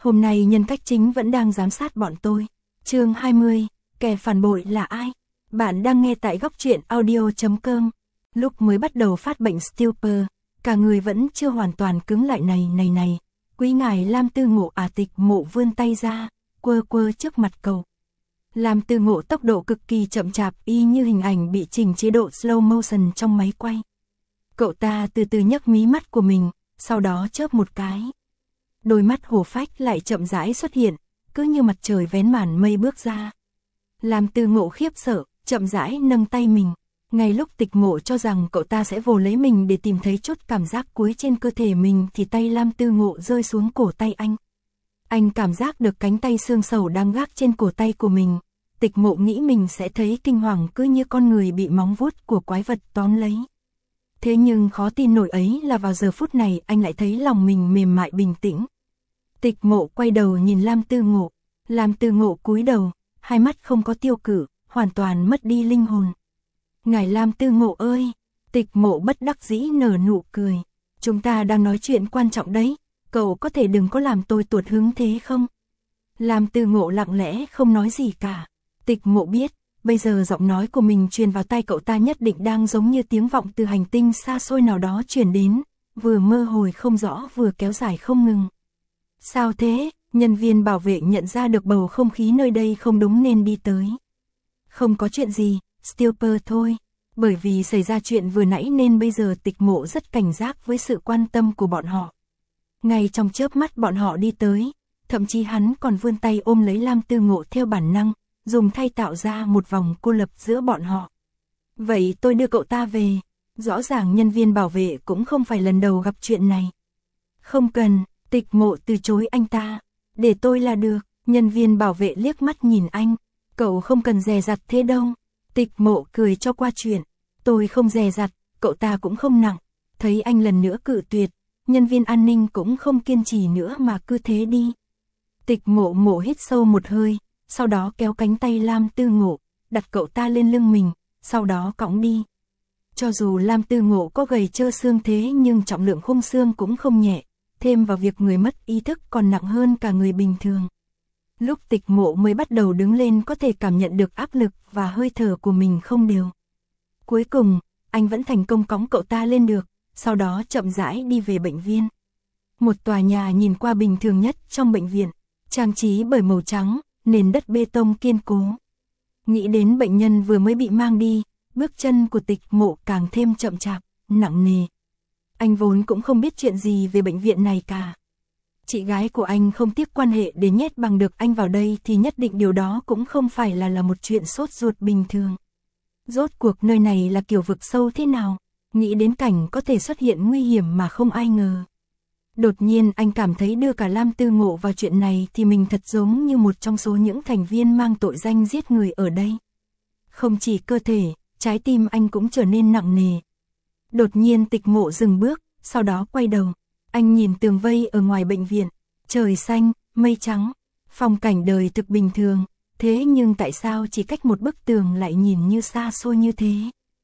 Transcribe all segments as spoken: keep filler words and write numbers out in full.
Hôm nay nhân cách chính vẫn đang giám sát bọn tôi. Chương hai mươi, kẻ phản bội là ai? Bạn đang nghe tại góc truyện audio chấm com. Lúc mới bắt đầu phát bệnh stupor, cả người vẫn chưa hoàn toàn cứng lại này này này. Quý ngài Lam Tư Ngộ à Tịch Mộ vươn tay ra, quơ quơ trước mặt cậu. Lam Tư Ngộ tốc độ cực kỳ chậm chạp y như hình ảnh bị chỉnh chế độ slow motion trong máy quay. Cậu ta từ từ nhấc mí mắt của mình, sau đó chớp một cái. Đôi mắt hổ phách lại chậm rãi xuất hiện, cứ như mặt trời vén màn mây bước ra. Lam Tư Ngộ khiếp sợ, chậm rãi nâng tay mình. Ngay lúc Tịch Mộ cho rằng cậu ta sẽ vồ lấy mình để tìm thấy chút cảm giác cuối trên cơ thể mình thì tay Lam Tư Ngộ rơi xuống cổ tay anh. Anh cảm giác được cánh tay xương sầu đang gác trên cổ tay của mình. Tịch Mộ nghĩ mình sẽ thấy kinh hoàng cứ như con người bị móng vuốt của quái vật tóm lấy. Thế nhưng khó tin nổi ấy là vào giờ phút này anh lại thấy lòng mình mềm mại bình tĩnh. Tịch Mộ quay đầu nhìn Lam Tư Ngộ. Lam Tư Ngộ cúi đầu, hai mắt không có tiêu cự, hoàn toàn mất đi linh hồn. Ngài Lam Tư Ngộ ơi! Tịch Mộ bất đắc dĩ nở nụ cười. Chúng ta đang nói chuyện quan trọng đấy, cậu có thể đừng có làm tôi tuột hứng thế không? Lam Tư Ngộ lặng lẽ không nói gì cả. Tịch Mộ biết, bây giờ giọng nói của mình truyền vào tai cậu ta nhất định đang giống như tiếng vọng từ hành tinh xa xôi nào đó truyền đến, vừa mơ hồ không rõ vừa kéo dài không ngừng. Sao thế? Nhân viên bảo vệ nhận ra được bầu không khí nơi đây không đúng nên đi tới. Không có chuyện gì, stupor thôi. Bởi vì xảy ra chuyện vừa nãy nên bây giờ Tịch Mộ rất cảnh giác với sự quan tâm của bọn họ. Ngay trong chớp mắt bọn họ đi tới, thậm chí hắn còn vươn tay ôm lấy Lam Tư Ngộ theo bản năng, dùng tay tạo ra một vòng cô lập giữa bọn họ. Vậy tôi đưa cậu ta về. Rõ ràng nhân viên bảo vệ cũng không phải lần đầu gặp chuyện này. Không cần, Tịch Mộ từ chối anh ta. Để tôi là được. Nhân viên bảo vệ liếc mắt nhìn anh. Cậu không cần dè dặt thế đâu. Tịch Mộ cười cho qua chuyện. Tôi không dè dặt, cậu ta cũng không nặng. Thấy anh lần nữa cự tuyệt, nhân viên an ninh cũng không kiên trì nữa mà cứ thế đi. Tịch Mộ mổ hít sâu một hơi, sau đó kéo cánh tay Lam Tư Ngộ, đặt cậu ta lên lưng mình, sau đó cõng đi. Cho dù Lam Tư Ngộ có gầy trơ xương thế nhưng trọng lượng khung xương cũng không nhẹ, thêm vào việc người mất ý thức còn nặng hơn cả người bình thường. Lúc Tịch Mộ mới bắt đầu đứng lên có thể cảm nhận được áp lực và hơi thở của mình không đều. Cuối cùng, anh vẫn thành công cõng cậu ta lên được, sau đó chậm rãi đi về bệnh viện. Một tòa nhà nhìn qua bình thường nhất trong bệnh viện, trang trí bởi màu trắng, nền đất bê tông kiên cố. Nghĩ đến bệnh nhân vừa mới bị mang đi, bước chân của Tịch Mộ càng thêm chậm chạp, nặng nề. Anh vốn cũng không biết chuyện gì về bệnh viện này cả. Chị gái của anh không tiếc quan hệ để nhét bằng được anh vào đây thì nhất định điều đó cũng không phải là là một chuyện sốt ruột bình thường. Rốt cuộc nơi này là kiểu vực sâu thế nào, nghĩ đến cảnh có thể xuất hiện nguy hiểm mà không ai ngờ. Đột nhiên anh cảm thấy đưa cả Lam Tư Ngộ vào chuyện này thì mình thật giống như một trong số những thành viên mang tội danh giết người ở đây. Không chỉ cơ thể, trái tim anh cũng trở nên nặng nề. Đột nhiên Tịch Mộ dừng bước, sau đó quay đầu. Anh nhìn tường vây ở ngoài bệnh viện, trời xanh, mây trắng, phong cảnh đời thực bình thường. Thế nhưng tại sao chỉ cách một bức tường lại nhìn như xa xôi như thế?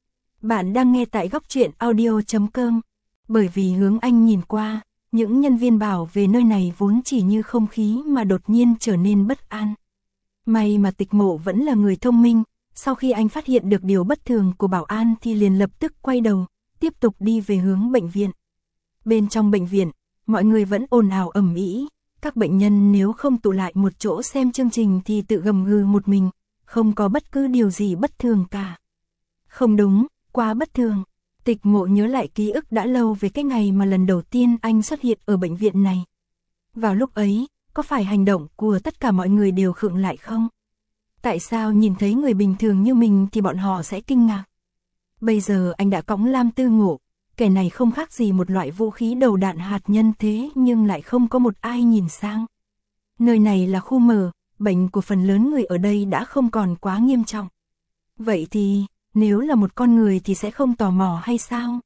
Bạn đang nghe tại góc truyện audio chấm com. Bởi vì hướng anh nhìn qua, những nhân viên bảo về nơi này vốn chỉ như không khí mà đột nhiên trở nên bất an. May mà Tịch Mộ vẫn là người thông minh, sau khi anh phát hiện được điều bất thường của bảo an thì liền lập tức quay đầu, tiếp tục đi về hướng bệnh viện. Bên trong bệnh viện, mọi người vẫn ồn ào ầm ĩ. Các bệnh nhân nếu không tụ lại một chỗ xem chương trình thì tự gầm gừ một mình, không có bất cứ điều gì bất thường cả. Không đúng, quá bất thường. Tịch Mộ nhớ lại ký ức đã lâu về cái ngày mà lần đầu tiên anh xuất hiện ở bệnh viện này. Vào lúc ấy, có phải hành động của tất cả mọi người đều khựng lại không? Tại sao nhìn thấy người bình thường như mình thì bọn họ sẽ kinh ngạc? Bây giờ anh đã cõng Lam Tư Ngộ, kẻ này không khác gì một loại vũ khí đầu đạn hạt nhân thế nhưng lại không có một ai nhìn sang. Nơi này là khu mở, bệnh của phần lớn người ở đây đã không còn quá nghiêm trọng. Vậy thì, nếu là một con người thì sẽ không tò mò hay sao?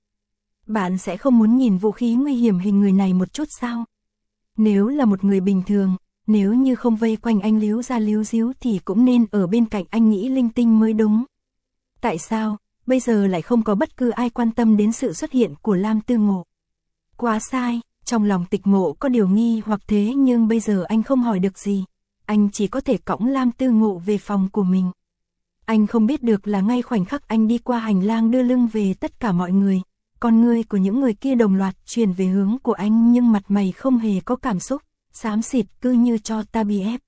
Bạn sẽ không muốn nhìn vũ khí nguy hiểm hình người này một chút sao? Nếu là một người bình thường, nếu như không vây quanh anh líu ra líu díu thì cũng nên ở bên cạnh anh nghĩ linh tinh mới đúng. Tại sao, bây giờ lại không có bất cứ ai quan tâm đến sự xuất hiện của Lam Tư Ngộ? Quá sai, Trong lòng Tịch Mộ có điều nghi hoặc thế nhưng bây giờ anh không hỏi được gì. Anh chỉ có thể cõng Lam Tư Ngộ về phòng của mình. Anh không biết được là ngay khoảnh khắc anh đi qua hành lang đưa lưng về tất cả mọi người, con ngươi của những người kia đồng loạt chuyển về hướng của anh nhưng mặt mày không hề có cảm xúc, xám xịt cứ như cho ta bị ép.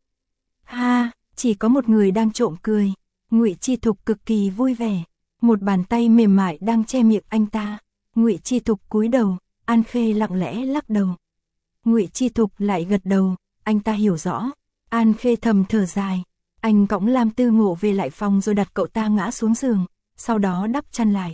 Ha, chỉ có một người đang trộm cười. Ngụy Chi Thục cực kỳ vui vẻ, một bàn tay mềm mại đang che miệng anh ta. Ngụy Chi Thục cúi đầu, An Khê lặng lẽ lắc đầu. Ngụy Chi Thục lại gật đầu, anh ta hiểu rõ. An Khê thầm thở dài, anh cõng Lam Tư Ngộ về lại phòng rồi đặt cậu ta ngã xuống giường, sau đó đắp chăn lại.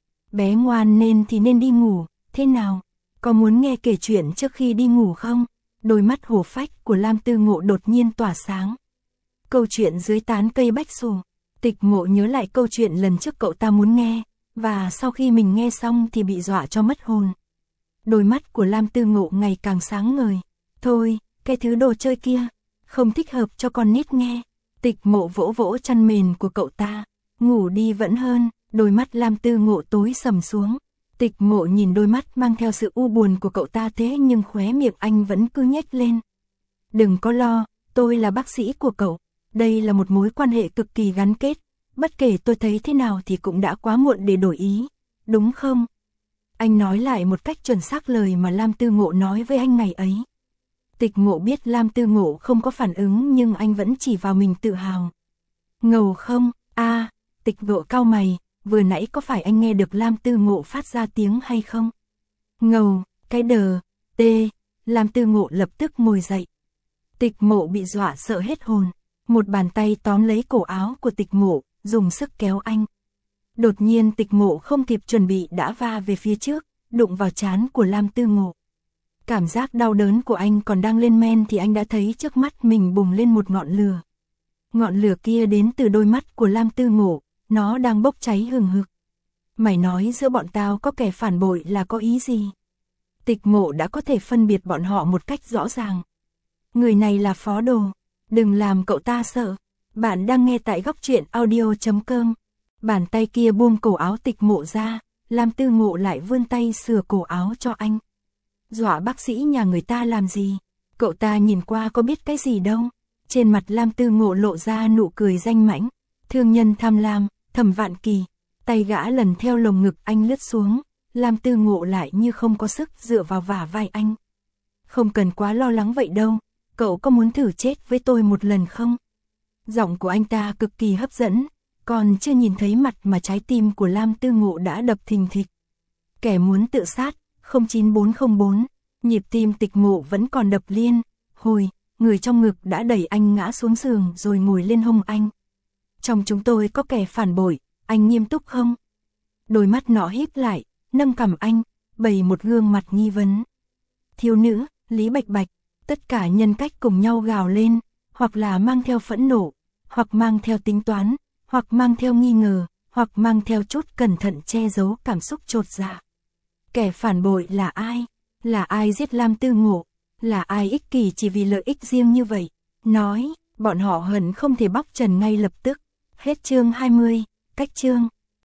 Bé ngoan nên thì nên đi ngủ, thế nào? Có muốn nghe kể chuyện trước khi đi ngủ không? Đôi mắt hổ phách của Lam Tư Ngộ đột nhiên tỏa sáng. Câu chuyện dưới tán cây bách xù. Tịch Mộ nhớ lại câu chuyện lần trước cậu ta muốn nghe, và sau khi mình nghe xong thì bị dọa cho mất hồn. Đôi mắt của Lam Tư Ngộ ngày càng sáng ngời. Thôi, cái thứ đồ chơi kia, không thích hợp cho con nít nghe. Tịch Mộ vỗ vỗ chăn mền của cậu ta. Ngủ đi vẫn hơn. Đôi mắt Lam Tư Ngộ tối sầm xuống. Tịch Mộ nhìn đôi mắt mang theo sự u buồn của cậu ta thế nhưng khóe miệng anh vẫn cứ nhếch lên. Đừng có lo, tôi là bác sĩ của cậu. Đây là một mối quan hệ cực kỳ gắn kết. Bất kể tôi thấy thế nào thì cũng đã quá muộn để đổi ý. Đúng không? Anh nói lại một cách chuẩn xác lời mà Lam Tư Ngộ nói với anh ngày ấy. Tịch Mộ biết Lam Tư Ngộ không có phản ứng nhưng anh vẫn chỉ vào mình tự hào. Ngầu không? A, à, Tịch Mộ cau mày, vừa nãy có phải anh nghe được Lam Tư Ngộ phát ra tiếng hay không? Ngầu, cái đờ, tê, Lam Tư Ngộ lập tức ngồi dậy. Tịch Mộ bị dọa sợ hết hồn, một bàn tay tóm lấy cổ áo của Tịch Mộ, dùng sức kéo anh. Đột nhiên Tịch Mộ không kịp chuẩn bị đã va về phía trước, đụng vào trán của Lam Tư Ngộ. Cảm giác đau đớn của anh còn đang lên men thì anh đã thấy trước mắt mình bùng lên một ngọn lửa. Ngọn lửa kia đến từ đôi mắt của Lam Tư Ngộ, nó đang bốc cháy hừng hực. Mày nói giữa bọn tao có kẻ phản bội là có ý gì? Tịch Mộ đã có thể phân biệt bọn họ một cách rõ ràng. Người này là Phó Đồ, đừng làm cậu ta sợ. Bạn đang nghe tại góc truyện audio chấm com. Bàn tay kia buông cổ áo Tịch Mộ ra, Lam Tư Ngộ lại vươn tay sửa cổ áo cho anh. Dọa bác sĩ nhà người ta làm gì? Cậu ta nhìn qua có biết cái gì đâu. Trên mặt Lam Tư Ngộ lộ ra nụ cười danh mãnh. Thương nhân tham lam, Thẩm Vạn Kỳ. Tay gã lần theo lồng ngực anh lướt xuống. Lam Tư Ngộ lại như không có sức dựa vào vả vai anh. Không cần quá lo lắng vậy đâu. Cậu có muốn thử chết với tôi một lần không? Giọng của anh ta cực kỳ hấp dẫn. Còn chưa nhìn thấy mặt mà trái tim của Lam Tư Ngộ đã đập thình thịch. Kẻ muốn tự sát, không chín bốn không bốn. Nhịp tim Tịch Mộ vẫn còn đập liên. Hồi, người trong ngực đã đẩy anh ngã xuống giường rồi ngồi lên hông anh. Trong chúng tôi có kẻ phản bội, anh nghiêm túc không? Đôi mắt nọ híp lại, nâng cằm anh, bày một gương mặt nghi vấn. Thiếu nữ, Lý Bạch Bạch, tất cả nhân cách cùng nhau gào lên, hoặc là mang theo phẫn nộ, hoặc mang theo tính toán, hoặc mang theo nghi ngờ, hoặc mang theo chút cẩn thận che giấu cảm xúc chột dạ. Kẻ phản bội là ai? Là ai giết Lam Tư Ngộ? Là ai ích kỷ chỉ vì lợi ích riêng như vậy? Nói, bọn họ hận không thể bóc trần ngay lập tức. Hết chương hai mươi, cách chương.